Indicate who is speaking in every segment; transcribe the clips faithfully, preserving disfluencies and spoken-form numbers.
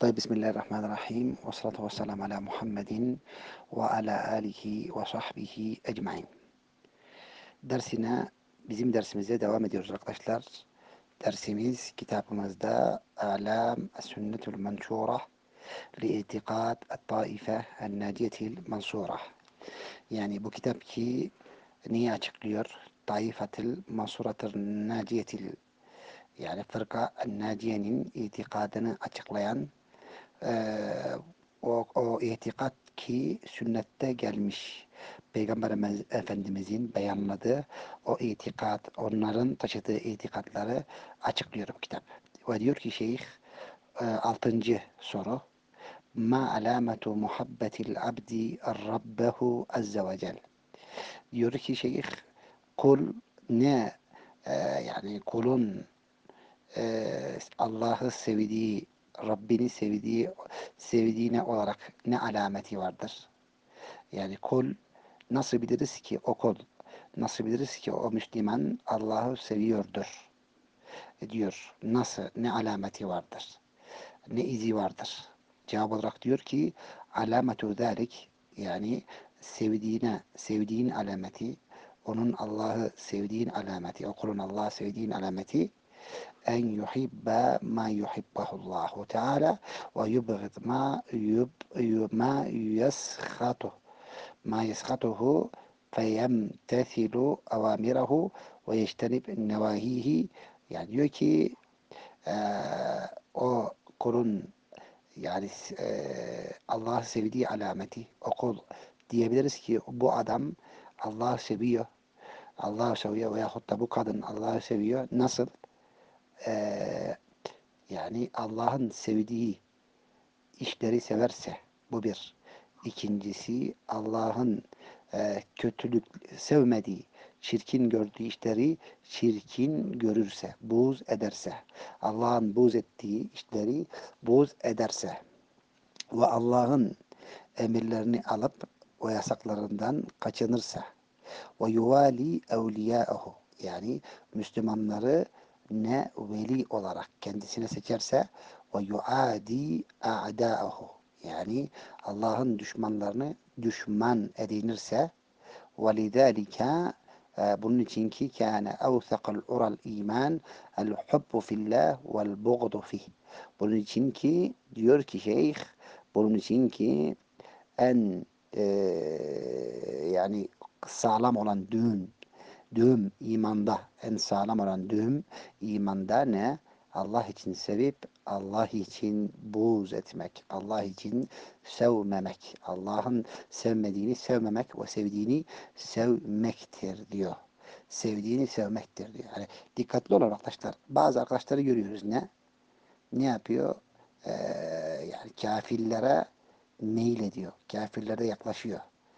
Speaker 1: طيب بسم الله الرحمن الرحيم والصلاة والسلام على Muhammedin ve ala alihi ve sahbihi ecmain. Dersine, bizim dersimize devam ediyoruz arkadaşlar. Dersimiz kitabımızda A'lam Es-Sünnetul Menşura li-İtikad Et-Taife En-Naciyetil Mansura. Yani bu kitap ki neyi açıklıyor? Taifatil Mansuratır Naciyetil, yani fırka En-Naciye'nin itikadını açıklayan Eee, o, o itikat ki sünnette gelmiş. Peygamberimiz Efendimizin beyanladığı o itikat, onların taşıdığı itikatları açıklıyor bu kitap. Ve diyor ki şeyh, e, altıncı soru. Ma alametu muhabbetil abdi rabbehu azze ve cel. Diyor ki şeyh, kul ne, e, yani kulun e, Allah'ı sevdiği, Rabbini sevdiği, sevdiğine olarak ne alameti vardır? Yani kul nasıl biliriz ki o kul, nasıl biliriz ki o Müslüman Allah'ı seviyordur diyor. Nasıl, ne alameti vardır? Ne izi vardır? Cevap olarak diyor ki alametu zalik, yani sevdiğine, sevdiğin alameti, onun Allah'ı sevdiğin alameti, o kulun Allah'ı sevdiğin alameti en yuhibba ma yuhibbahullahu Teala ve yubgid ma yub ma yeskhatu ma yeskhatuhu feyemtethilu avamirehu ve yeştenib nevahihi. Yani diyor ki eee, o kulun, yani eee Allah'ı sevdiği alameti, o kul diyebiliriz ki bu adam Allah'ı seviyor. Allah'ı seviyor veyahut da bu kadın Allah'ı seviyor. Nasıl? Eee Yani Allah'ın sevdiği işleri severse, bu bir. İkincisi, Allah'ın e, kötülük sevmediği, çirkin gördüğü işleri çirkin görürse, buğz ederse, Allah'ın buğz ettiği işleri buğz ederse ve Allah'ın emirlerini alıp o yasaklarından kaçınırsa ve yuvali evliyâehu, yani Müslümanları ne veli olarak kendisine seçerse ve yuadi a'dâehu, yani Allah'ın düşmanlarını düşman edinirse وَلِذَٰلِكَ bunun için ki kâne evsekal ural iman el hubbu fillah vel buğdu fih. Bunun için ki diyor ki şeyh, bunun için ki en e, yani sağlam olan düğüm, düğüm imanda, en sağlam olan düğüm imanda ne? Allah için sevip Allah için buğz etmek, Allah için sevmemek, Allah'ın sevmediğini sevmemek ve sevdiğini sevmektir diyor. Sevdiğini sevmektir diyor. Yani dikkatli olun arkadaşlar. Bazı arkadaşları görüyoruz, ne? Ne yapıyor? Ee, Yani kafirlere meylediyor. Kafirlere yaklaşıyor.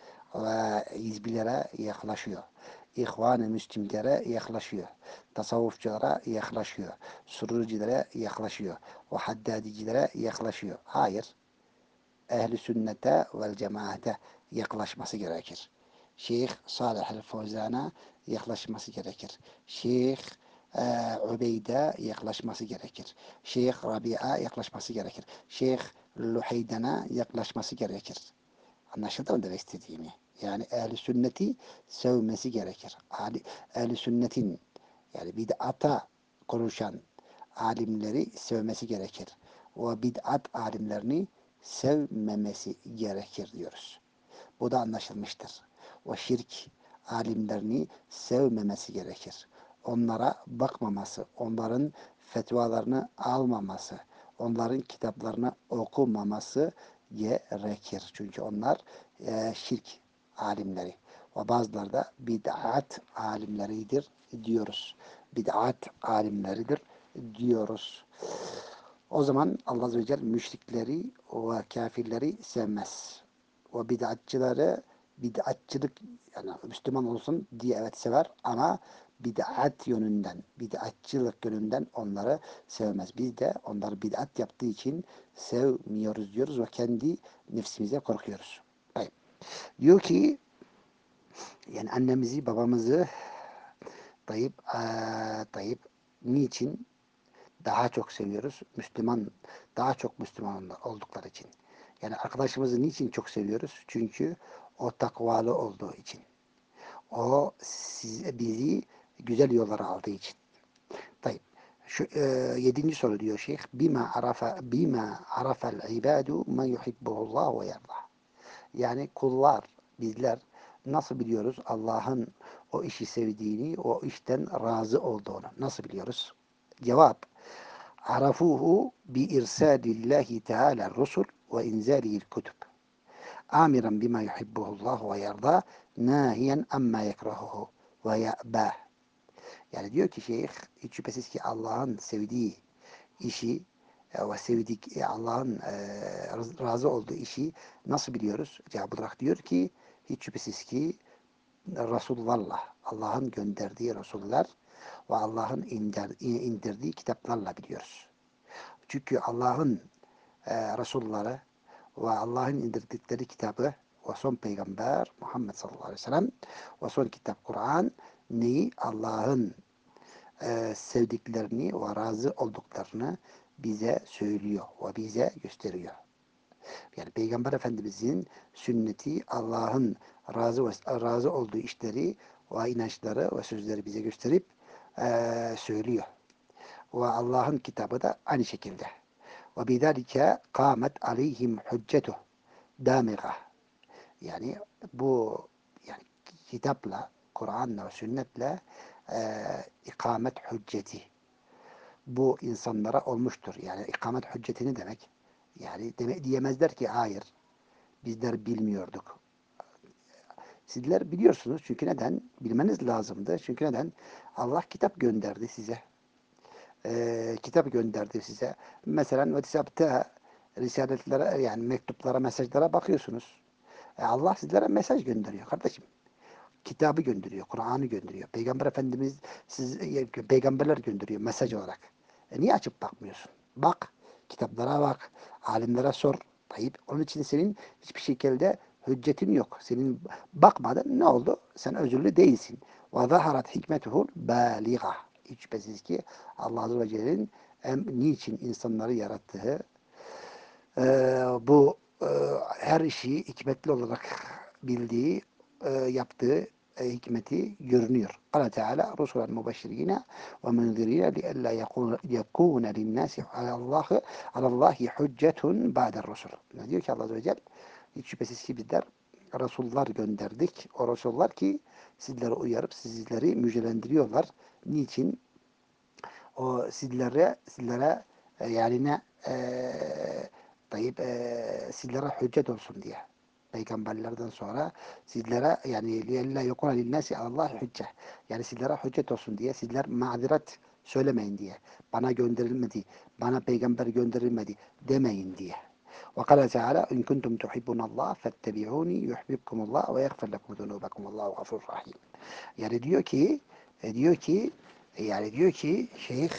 Speaker 1: Ve hizbilere yaklaşıyor. İhvan-ı Müslimlere yaklaşıyor. Tasavvufçulara yaklaşıyor. Surucilere yaklaşıyor. Ve haddadicilere yaklaşıyor. Hayır. Ehli sünnete vel cemaate yaklaşması gerekir. Şeyh Salih el-Fawzan'a yaklaşması gerekir. Şeyh e, Ubeyde yaklaşması gerekir. Şeyh Rabi'a yaklaşması gerekir. Şeyh Luheyden'e yaklaşması gerekir. Anlaşıldı mı demek istediğimi? Yani ehli sünneti sevmesi gerekir. Ali, ehli sünnetin, yani bid'ata konuşan alimleri sevmesi gerekir. O bid'at alimlerini sevmemesi gerekir diyoruz. Bu da anlaşılmıştır. O şirk alimlerini sevmemesi gerekir. Onlara bakmaması, onların fetvalarını almaması, onların kitaplarını okumaması gerekir. Çünkü onlar e, şirk alimleri ve bazıları da bid'at alimleridir diyoruz. Bid'at alimleridir diyoruz. O zaman Allah Azze ve Celle müşrikleri ve kafirleri sevmez. O bid'atçıları, bid'atçılık, yani Müslüman olsun diye evet sever ama bid'at yönünden, bid'atçılık yönünden onları sevmez. Biz de onları bid'at yaptığı için sevmiyoruz diyoruz ve kendi nefsimize korkuyoruz. Hayır. Diyor ki yani annemizi babamızı Tayyip, aa, Tayyip niçin daha çok seviyoruz? Müslüman, daha çok Müslüman oldukları için. Yani arkadaşımızı niçin çok seviyoruz? Çünkü o takvalı olduğu için. O siz, bizi güzel yollara aldığı için. Tayyip. Şu e, yedinci soru diyor şeyh. Bima arafa bima arafa'l ibadu ma yuhibbuhullah ve yerdah. Yani kullar, bizler nasıl biliyoruz Allah'ın o işi sevdiğini, o işten razı olduğunu nasıl biliyoruz? Cevap: Arafuhu bi irsalillahi teala rusul ve inzalihil kutub. Amiran bima yuhibbuhullah ve yerdah, nahiyen amma yekrahuhu ve ya'bah. Yani diyor ki şeyh, hiç şüphesiz ki Allah'ın sevdiği işi e, ve sevdik e, Allah'ın e, razı olduğu işi nasıl biliyoruz? Cevap olarak diyor ki hiç şüphesiz ki Resulullah, Allah'ın gönderdiği Resuller ve Allah'ın indir, indirdiği kitaplarla biliyoruz. Çünkü Allah'ın e, Resulları ve Allah'ın indirdikleri kitabı ve son peygamber Muhammed sallallahu aleyhi ve sellem ve son kitap Kur'an neyi? Allah'ın e, sevdiklerini ve razı olduklarını bize söylüyor ve bize gösteriyor. Yani Peygamber Efendimizin sünneti Allah'ın razı ve, razı olduğu işleri ve inançları ve sözleri bize gösterip e, söylüyor. Ve Allah'ın kitabı da aynı şekilde. Ve bidalike kâmet aleyhim hüccetuh dâmiga. Yani bu yani kitapla, Kur'an'la ve sünnetle e, ikamet hücceti bu insanlara olmuştur. Yani ikamet hücceti ne demek? Yani deme, diyemezler ki hayır bizler bilmiyorduk. Sizler biliyorsunuz çünkü neden? Bilmeniz lazımdı. Çünkü neden? Allah kitap gönderdi size. Ee, kitap gönderdi size. Mesela WhatsApp'ta risaletlere yani mektuplara, mesajlara bakıyorsunuz. E Allah sizlere mesaj gönderiyor kardeşim. Kitabı gönderiyor, Kur'an'ı gönderiyor. Peygamber Efendimiz siz, peygamberler gönderiyor mesaj olarak. E niye açıp bakmıyorsun? Bak, kitaplara bak, alimlere sor. Tayyip. Onun için senin hiçbir şekilde hüccetin yok. Senin bakmadın ne oldu? Sen özürlü değilsin. Ve zaharat hikmetuhul baliga. Hiç şüphesiz ki Allah Azze ve Celle'nin niçin insanları yarattığı e, bu e, her işi hikmetli olarak bildiği, e, yaptığı e, hikmeti görünüyor. Allah Teala Rusulen mübeşşirine ve munzirine liella yekûne linnâsi alallâhi alallâhi hüccetun ba'der rusul. Ne diyor ki Allah Azze ve Celle? Hiç şüphesiz ki bizler Resullar gönderdik. O Resullar ki sizleri uyarıp sizleri müjdelendiriyorlar. Niçin? O sizlere sizlere e, yani ne e, tayyip e, sizlere hüccet olsun diye. Peygamberlerden sonra sizlere yani liyella yekuna linnâsi Allah hücce. Yani sizlere hüccet olsun diye sizler mazeret söylemeyin diye. Bana gönderilmedi, bana peygamber gönderilmedi demeyin diye. Ve kâle Teala in kuntum tuhibbunallah fettebi'ûni yuhbibkumullah ve yaghfir lekum zunubakumullahu gafurur rahim. Yani diyor ki e, diyor ki yani diyor ki şeyh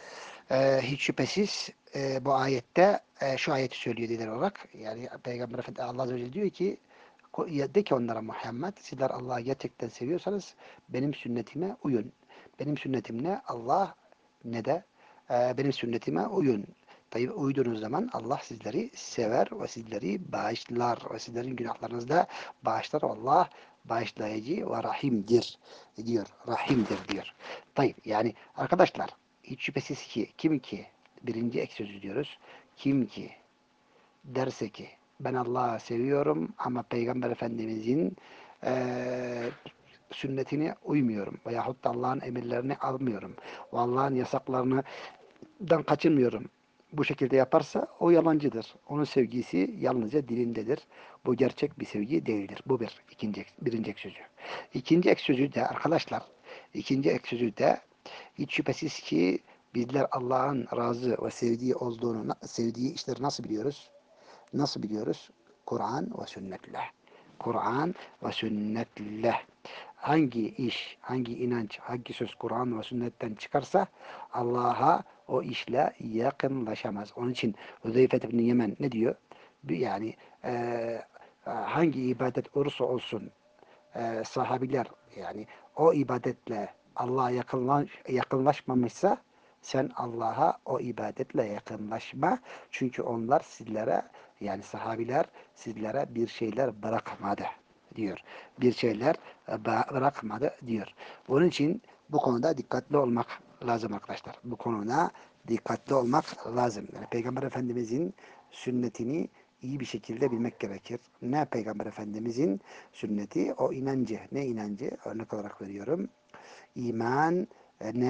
Speaker 1: ee, hiç şüphesiz e, bu ayette e, şu ayeti söylüyor dediler olarak. Yani Peygamber Efendimiz Allah Azze ve Celle diyor ki de ki onlara Muhammed sizler Allah'ı gerçekten seviyorsanız benim sünnetime uyun. Benim sünnetim ne? Allah ne de e, benim sünnetime uyun. Tabi uyduğunuz zaman Allah sizleri sever ve sizleri bağışlar ve sizlerin günahlarınızı da bağışlar. Allah bağışlayıcı ve rahimdir diyor. Rahimdir diyor. Tabi yani arkadaşlar hiç şüphesiz ki kim ki birinci ek sözü diyoruz. Kim ki derse ki ben Allah'ı seviyorum ama Peygamber Efendimizin eee, sünnetine uymuyorum veyahut da Allah'ın emirlerini almıyorum ve Allah'ın yasaklarından kaçınmıyorum. Bu şekilde yaparsa o yalancıdır. Onun sevgisi yalnızca dilindedir. Bu gerçek bir sevgi değildir. Bu bir. ikinci, birinci ek sözü. İkinci ek sözü de arkadaşlar ikinci ek sözü de hiç şüphesiz ki bizler Allah'ın razı ve sevdiği olduğunu, sevdiği işleri nasıl biliyoruz? Nasıl biliyoruz? Kur'an ve sünnetle. Kur'an ve sünnetle. Hangi iş, hangi inanç, hangi söz Kur'an ve sünnetten çıkarsa Allah'a o işle yakınlaşamaz. Onun için Huzeyfe ibn Yemen ne diyor? Yani e, hangi ibadet olursa olsun e, sahabiler yani o ibadetle Allah'a yakınlaş, yakınlaşmamışsa Sen Allah'a o ibadetle yakınlaşma. Çünkü onlar sizlere, yani sahabiler sizlere bir şeyler bırakmadı diyor. Bir şeyler e, bırakmadı diyor. Onun için bu konuda dikkatli olmak lazım arkadaşlar. Bu konuda dikkatli olmak lazım. Yani Peygamber Efendimizin sünnetini iyi bir şekilde bilmek gerekir. Ne Peygamber Efendimizin sünneti? O inancı. Ne inancı? Örnek olarak veriyorum. İman, e, ne